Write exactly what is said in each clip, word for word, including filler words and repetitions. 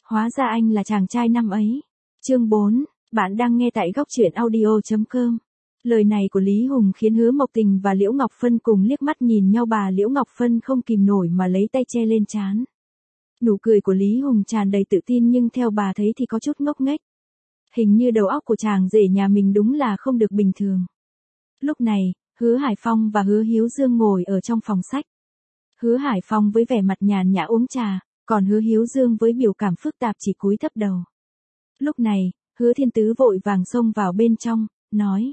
Hóa ra anh là chàng trai năm ấy. Chương bốn, bạn đang nghe tại góc truyện audio chấm com. Lời này của Lý Hùng khiến Hứa Mộc Tình và Liễu Ngọc Phân cùng liếc mắt nhìn nhau, bà Liễu Ngọc Phân không kìm nổi mà lấy tay che lên trán. Nụ cười của Lý Hùng tràn đầy tự tin nhưng theo bà thấy thì có chút ngốc nghếch. Hình như đầu óc của chàng rể nhà mình đúng là không được bình thường. Lúc này, Hứa Hải Phong và Hứa Hiếu Dương ngồi ở trong phòng sách. Hứa Hải Phong với vẻ mặt nhàn nhã uống trà, còn Hứa Hiếu Dương với biểu cảm phức tạp chỉ cúi thấp đầu. Lúc này, Hứa Thiên Tứ vội vàng xông vào bên trong, nói.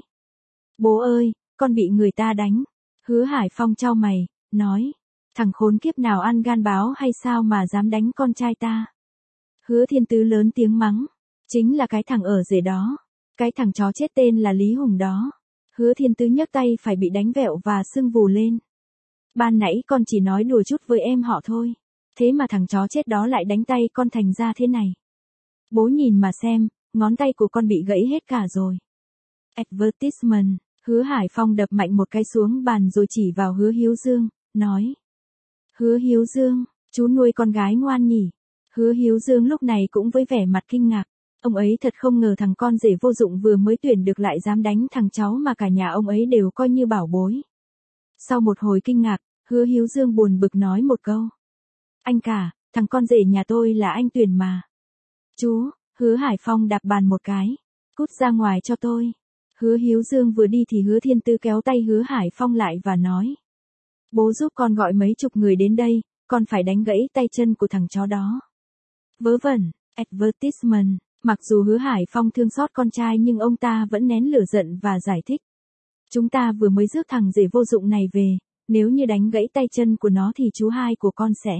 Bố ơi, con bị người ta đánh. Hứa Hải Phong chau mày, nói. Thằng khốn kiếp nào ăn gan báo hay sao mà dám đánh con trai ta. Hứa Thiên Tứ lớn tiếng mắng. Chính là cái thằng ở rể đó. Cái thằng chó chết tên là Lý Hùng đó. Hứa Thiên Tứ nhấc tay phải bị đánh vẹo và sưng vù lên. Ban nãy con chỉ nói đùa chút với em họ thôi. Thế mà thằng chó chết đó lại đánh tay con thành ra thế này. Bố nhìn mà xem, ngón tay của con bị gãy hết cả rồi. Advertisement, Hứa Hải Phong đập mạnh một cái xuống bàn rồi chỉ vào Hứa Hiếu Dương, nói. Hứa Hiếu Dương, chú nuôi con gái ngoan nhỉ. Hứa Hiếu Dương lúc này cũng với vẻ mặt kinh ngạc. Ông ấy thật không ngờ thằng con rể vô dụng vừa mới tuyển được lại dám đánh thằng cháu mà cả nhà ông ấy đều coi như bảo bối. Sau một hồi kinh ngạc, Hứa Hiếu Dương buồn bực nói một câu. Anh cả, thằng con rể nhà tôi là anh tuyển mà. Chú, Hứa Hải Phong đạp bàn một cái. Cút ra ngoài cho tôi. Hứa Hiếu Dương vừa đi thì Hứa Thiên Tứ kéo tay Hứa Hải Phong lại và nói. Bố giúp con gọi mấy chục người đến đây, con phải đánh gãy tay chân của thằng chó đó. Vớ vẩn, advertisement, mặc dù Hứa Hải Phong thương xót con trai nhưng ông ta vẫn nén lửa giận và giải thích. Chúng ta vừa mới rước thằng rể vô dụng này về, nếu như đánh gãy tay chân của nó thì chú hai của con sẽ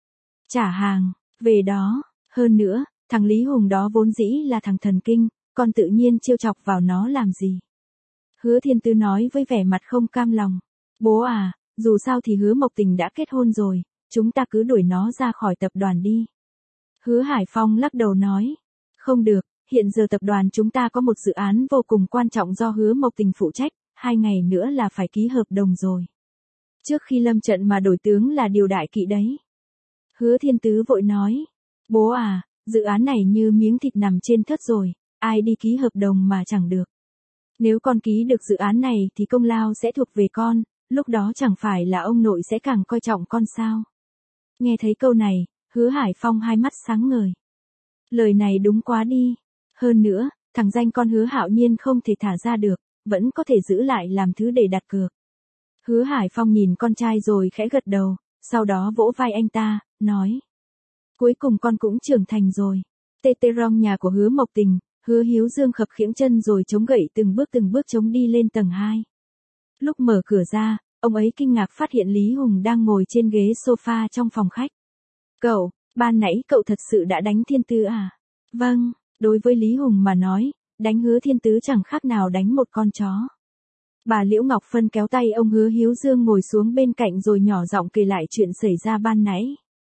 trả hàng, về đó, hơn nữa, thằng Lý Hùng đó vốn dĩ là thằng thần kinh, con tự nhiên trêu chọc vào nó làm gì. Hứa Thiên Tứ nói với vẻ mặt không cam lòng. Bố à, dù sao thì Hứa Mộc Tình đã kết hôn rồi, chúng ta cứ đuổi nó ra khỏi tập đoàn đi. Hứa Hải Phong lắc đầu nói. Không được, hiện giờ tập đoàn chúng ta có một dự án vô cùng quan trọng do Hứa Mộc Tình phụ trách, hai ngày nữa là phải ký hợp đồng rồi. Trước khi lâm trận mà đổi tướng là điều đại kỵ đấy. Hứa Thiên Tứ vội nói. Bố à, dự án này như miếng thịt nằm trên thớt rồi, ai đi ký hợp đồng mà chẳng được. Nếu con ký được dự án này thì công lao sẽ thuộc về con, lúc đó chẳng phải là ông nội sẽ càng coi trọng con sao. Nghe thấy câu này, Hứa Hải Phong hai mắt sáng ngời. Lời này đúng quá đi. Hơn nữa, thằng danh con Hứa Hạo Nhiên không thể thả ra được, vẫn có thể giữ lại làm thứ để đặt cược. Hứa Hải Phong nhìn con trai rồi khẽ gật đầu, sau đó vỗ vai anh ta, nói. Cuối cùng con cũng trưởng thành rồi. Tê tê rong nhà của Hứa Mộc Tình, Hứa Hiếu Dương khập khiễng chân rồi chống gậy từng bước từng bước chống đi lên tầng hai. Lúc mở cửa ra, ông ấy kinh ngạc phát hiện Lý Hùng đang ngồi trên ghế sofa trong phòng khách. Cậu, ban nãy cậu thật sự đã đánh Thiên Tứ à? Vâng, đối với Lý Hùng mà nói, đánh Hứa Thiên Tứ chẳng khác nào đánh một con chó. Bà Liễu Ngọc Phân kéo tay ông Hứa Hiếu Dương ngồi xuống bên cạnh rồi nhỏ giọng kể lại chuyện xảy ra ban nãy.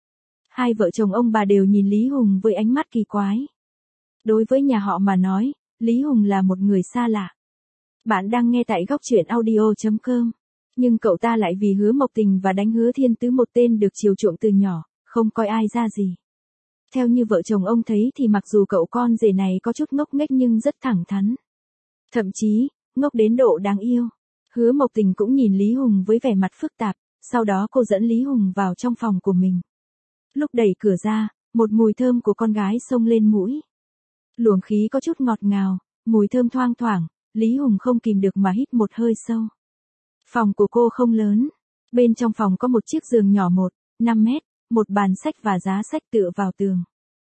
Hai vợ chồng ông bà đều nhìn Lý Hùng với ánh mắt kỳ quái. Đối với nhà họ mà nói, Lý Hùng là một người xa lạ. Bạn đang nghe tại góc truyện audio chấm com. Nhưng cậu ta lại vì Hứa Mộc Tình và đánh Hứa Thiên Tứ, một tên được chiều chuộng từ nhỏ, không coi ai ra gì. Theo như vợ chồng ông thấy thì mặc dù cậu con rể này có chút ngốc nghếch nhưng rất thẳng thắn. Thậm chí, ngốc đến độ đáng yêu. Hứa Mộc Tình cũng nhìn Lý Hùng với vẻ mặt phức tạp, sau đó cô dẫn Lý Hùng vào trong phòng của mình. Lúc đẩy cửa ra, một mùi thơm của con gái xông lên mũi. Luồng khí có chút ngọt ngào, mùi thơm thoang thoảng, Lý Hùng không kìm được mà hít một hơi sâu. Phòng của cô không lớn. Bên trong phòng có một chiếc giường nhỏ một, năm mét, một bàn sách và giá sách tựa vào tường.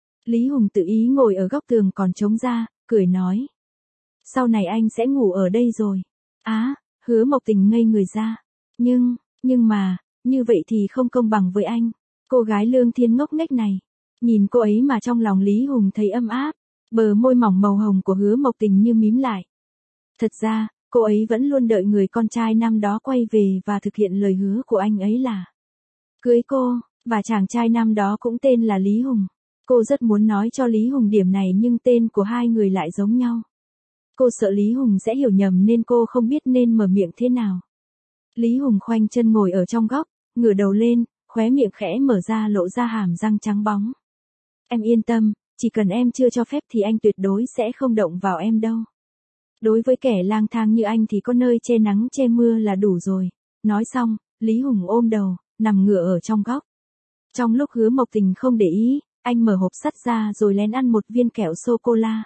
Lý Hùng tự ý ngồi ở góc tường còn trống ra, cười nói. Sau này anh sẽ ngủ ở đây rồi. Á, à, Hứa Mộc Tình ngây người ra. Nhưng, nhưng mà, như vậy thì không công bằng với anh. Cô gái lương thiên ngốc nghếch này. Nhìn cô ấy mà trong lòng Lý Hùng thấy ấm áp. Bờ môi mỏng màu hồng của Hứa Mộc Tình như mím lại. Thật ra, cô ấy vẫn luôn đợi người con trai năm đó quay về và thực hiện lời hứa của anh ấy là cưới cô, và chàng trai năm đó cũng tên là Lý Hùng. Cô rất muốn nói cho Lý Hùng điểm này nhưng tên của hai người lại giống nhau. Cô sợ Lý Hùng sẽ hiểu nhầm nên cô không biết nên mở miệng thế nào. Lý Hùng khoanh chân ngồi ở trong góc, ngửa đầu lên, khóe miệng khẽ mở ra lộ ra hàm răng trắng bóng. Em yên tâm, chỉ cần em chưa cho phép thì anh tuyệt đối sẽ không động vào em đâu. Đối với kẻ lang thang như anh thì có nơi che nắng che mưa là đủ rồi. Nói xong, Lý Hùng ôm đầu, nằm ngửa ở trong góc. Trong lúc Hứa Mộc Tình không để ý, anh mở hộp sắt ra rồi lén ăn một viên kẹo sô-cô-la.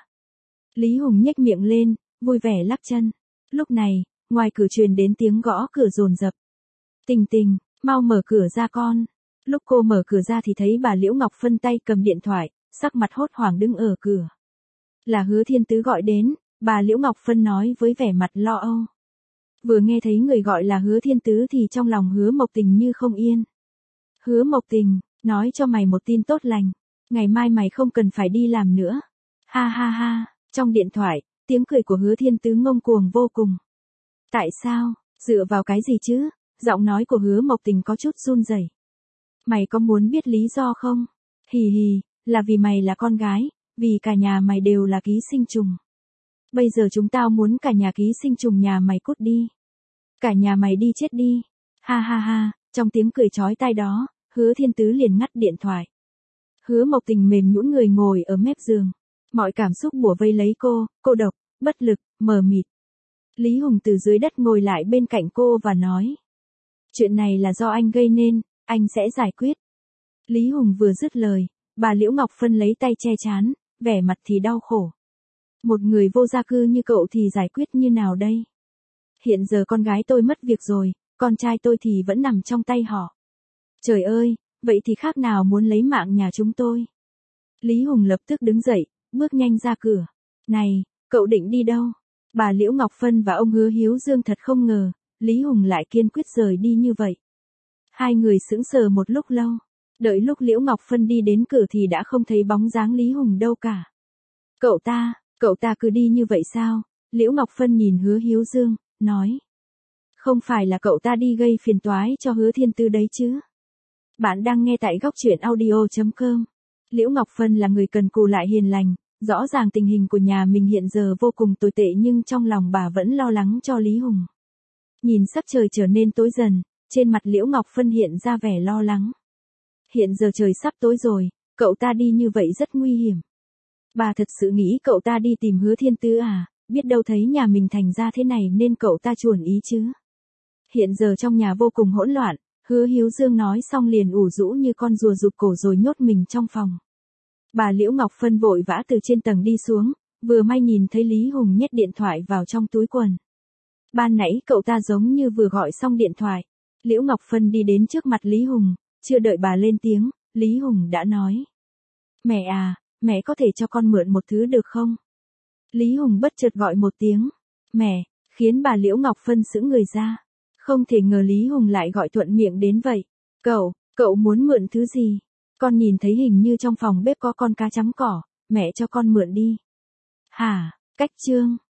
Lý Hùng nhếch miệng lên, vui vẻ lắc chân. Lúc này, ngoài cửa truyền đến tiếng gõ cửa dồn dập. Tình Tình, mau mở cửa ra con. Lúc cô mở cửa ra thì thấy bà Liễu Ngọc Phân tay cầm điện thoại, sắc mặt hốt hoảng đứng ở cửa. Là Hứa Thiên Tứ gọi đến, bà Liễu Ngọc Phân nói với vẻ mặt lo âu. Vừa nghe thấy người gọi là Hứa Thiên Tứ thì trong lòng Hứa Mộc Tình như không yên. Hứa Mộc Tình, nói cho mày một tin tốt lành. Ngày mai mày không cần phải đi làm nữa. Ha ha ha, trong điện thoại, tiếng cười của Hứa Thiên Tứ ngông cuồng vô cùng. Tại sao, dựa vào cái gì chứ? Giọng nói của Hứa Mộc Tình có chút run rẩy. Mày có muốn biết lý do không? Hì hì, là vì mày là con gái, vì cả nhà mày đều là ký sinh trùng. Bây giờ chúng tao muốn cả nhà ký sinh trùng nhà mày cút đi. Cả nhà mày đi chết đi. Ha ha ha, trong tiếng cười chói tai đó, Hứa Thiên Tứ liền ngắt điện thoại. Hứa Mộc Tình mềm nhũn người ngồi ở mép giường. Mọi cảm xúc bủa vây lấy cô, cô độc, bất lực, mờ mịt. Lý Hùng từ dưới đất ngồi lại bên cạnh cô và nói. Chuyện này là do anh gây nên, anh sẽ giải quyết. Lý Hùng vừa dứt lời, bà Liễu Ngọc Phân lấy tay che trán, vẻ mặt thì đau khổ. Một người vô gia cư như cậu thì giải quyết như nào đây? Hiện giờ con gái tôi mất việc rồi, con trai tôi thì vẫn nằm trong tay họ. Trời ơi, vậy thì khác nào muốn lấy mạng nhà chúng tôi. Lý Hùng lập tức đứng dậy, bước nhanh ra cửa. Này, cậu định đi đâu? Bà Liễu Ngọc Phân và ông Hứa Hiếu Dương thật không ngờ, Lý Hùng lại kiên quyết rời đi như vậy. Hai người sững sờ một lúc lâu. Đợi lúc Liễu Ngọc Phân đi đến cửa thì đã không thấy bóng dáng Lý Hùng đâu cả. Cậu ta, cậu ta cứ đi như vậy sao? Liễu Ngọc Phân nhìn Hứa Hiếu Dương, nói. Không phải là cậu ta đi gây phiền toái cho Hứa Thiên Tứ đấy chứ? Bạn đang nghe tại góc truyện audio chấm com. Liễu Ngọc Phân là người cần cù lại hiền lành, rõ ràng tình hình của nhà mình hiện giờ vô cùng tồi tệ nhưng trong lòng bà vẫn lo lắng cho Lý Hùng. Nhìn sắc trời trở nên tối dần, trên mặt Liễu Ngọc Phân hiện ra vẻ lo lắng. Hiện giờ trời sắp tối rồi, cậu ta đi như vậy rất nguy hiểm. Bà thật sự nghĩ cậu ta đi tìm Hứa Thiên Tứ à, biết đâu thấy nhà mình thành ra thế này nên cậu ta chuồn ý chứ. Hiện giờ trong nhà vô cùng hỗn loạn, Hứa Hiếu Dương nói xong liền ủ rũ như con rùa rụt cổ rồi nhốt mình trong phòng. Bà Liễu Ngọc Phân vội vã từ trên tầng đi xuống, vừa may nhìn thấy Lý Hùng nhét điện thoại vào trong túi quần. Ban nãy cậu ta giống như vừa gọi xong điện thoại. Liễu Ngọc Phân đi đến trước mặt Lý Hùng, chưa đợi bà lên tiếng, Lý Hùng đã nói. Mẹ à, mẹ có thể cho con mượn một thứ được không? Lý Hùng bất chợt gọi một tiếng, mẹ, khiến bà Liễu Ngọc Phân sững người ra. Không thể ngờ Lý Hùng lại gọi thuận miệng đến vậy. Cậu, cậu muốn mượn thứ gì? Con nhìn thấy hình như trong phòng bếp có con cá chấm cỏ, mẹ cho con mượn đi. Hả, cách chương.